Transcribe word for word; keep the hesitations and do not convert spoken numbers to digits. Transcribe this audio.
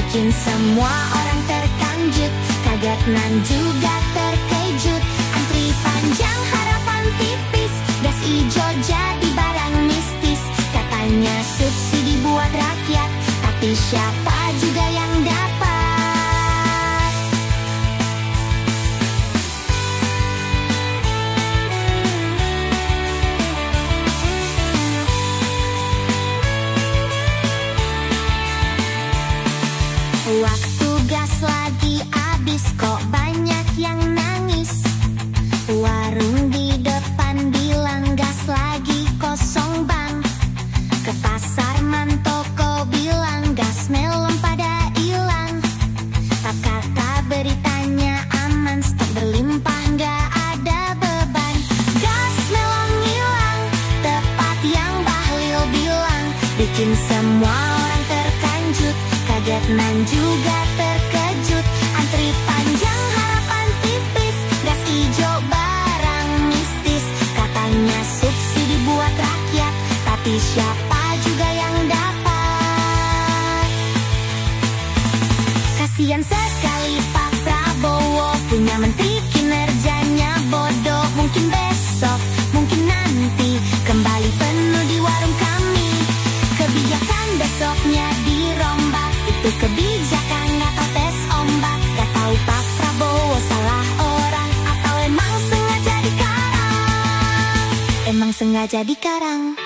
bikin semua orang terkejut, kaget dan juga terkejut. Antri panjang harapan tipis, gas ijo jadi barang mistis. Katanya subsidi buat rakyat, tapi siapa juga yang dapat? Waktu gas lagi habis, kok banyak yang nangis. Warung di depan bilang gas lagi kosong bang. Ke pasar mantoko bilang gas melon pada hilang. Tak kata beritanya aman, stok berlimpah nggak ada beban. Gas melon hilang, tepat yang Bahlil bilang, bikin semua orang terkejut, kaget dan juga terkejut. Antri panjang harapan tipis, gas ijo barang mistis. Katanya subsidi buat rakyat, tapi siapa juga yang dapat? Kasian sekali Pak Prabowo, punya menteri kinerjanya bodoh. Mungkin besok, mungkin nanti kembali penuh di warung kami. Kebijakan besoknya dirombak, itu kebijakan atau tes ombak. Gak tahu Pak Prabowo salah orang atau emang sengaja dikarang. Emang sengaja dikarang.